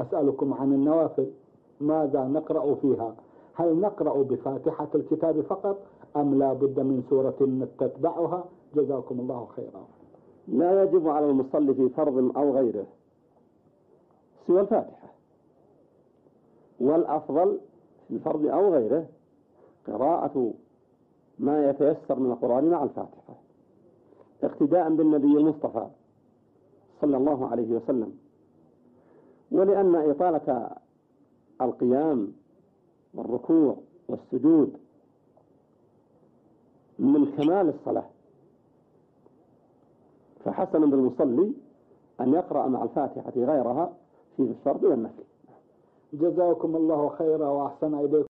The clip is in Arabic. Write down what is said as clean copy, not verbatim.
أسألكم عن النوافل ماذا نقرأ فيها؟ هل نقرأ بفاتحة الكتاب فقط أم لا بد من سورة تتبعها؟ جزاكم الله خيرا. لا يجب على المصلي في فرض أو غيره سوى الفاتحة، والأفضل في الفرض أو غيره قراءة ما يتيسر من القرآن مع الفاتحة اقتداء بالنبي المصطفى صلى الله عليه وسلم، ولأن إطالة القيام والركوع والسجود من كمال الصلاة، فحسن بالمصلي أن يقرأ مع الفاتحة غيرها في الفرض والنفل. جزاكم الله خيرا وأحسن إليكم.